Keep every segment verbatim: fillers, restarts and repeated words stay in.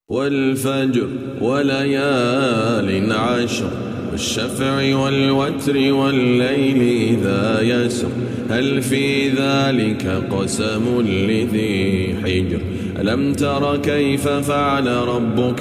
والفجر وليال عشر والشفع والوتر والليل إذا يسر هل في ذلك قسم لذي حجر ألم تر كيف فعل ربك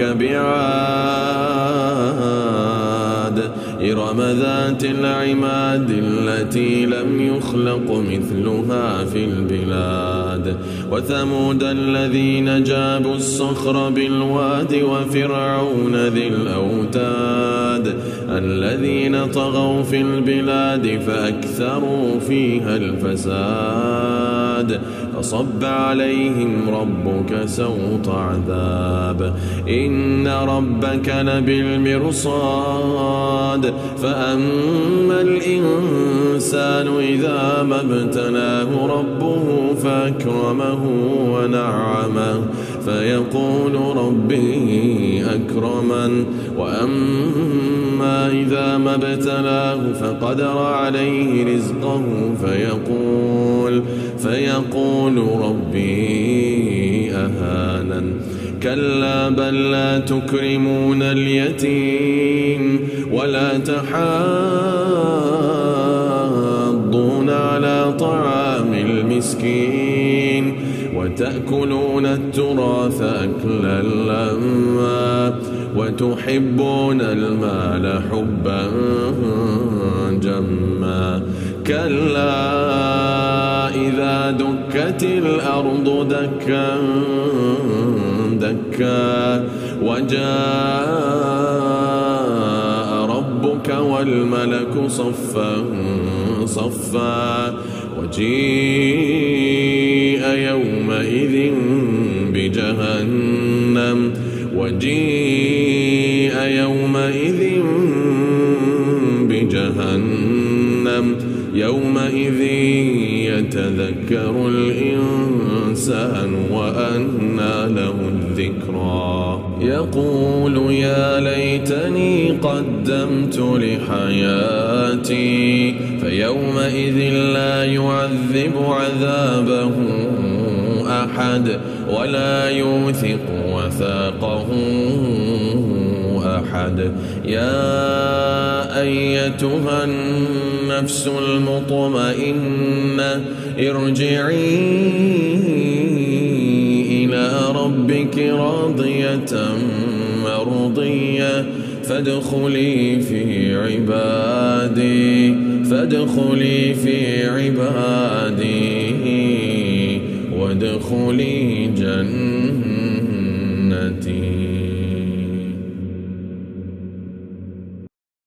بعاد إرم ذات العماد التي لم يخلق مثلها في البلاد وثمود الذين جابوا الصخر بالواد وفرعون ذي الأوتاد الذين طغوا في البلاد فأكثروا فيها الفساد فصب عليهم ربك سوط عذاب إن ربك لبالمرصاد فأما الإنسان إذا ما ابتلاه ربه فأكرمه ونعمه فيقول ربي أكرمن وأما إذا ما ابتلاه فقدر عليه رزقه فيقول فيقول ربي أهانن كلا بل لا تكرمون اليتيم ولا تحاضون على طعام المسكين وتأكلون التراث أكلا لما وتحبون المال حبا جما كلا إذا دكت الأرض دكا دكا وجاء ربك والملك صفا صفا وجيء يومئذ بجهنم وجيء يومئذ بجهنم يومئذ يتذكر الإنسان وأنى له الذكرى يقول يا ليتني قدمت لحياتي فيومئذ لا يعذب عذابه أحد ولا يوثق وثاقه أحد يا أيتها النفس المطمئنة ارجعي إلى ربك راضية مرضية فادخلي في عبادي فادخلي في عبادي وادخلي جنتي.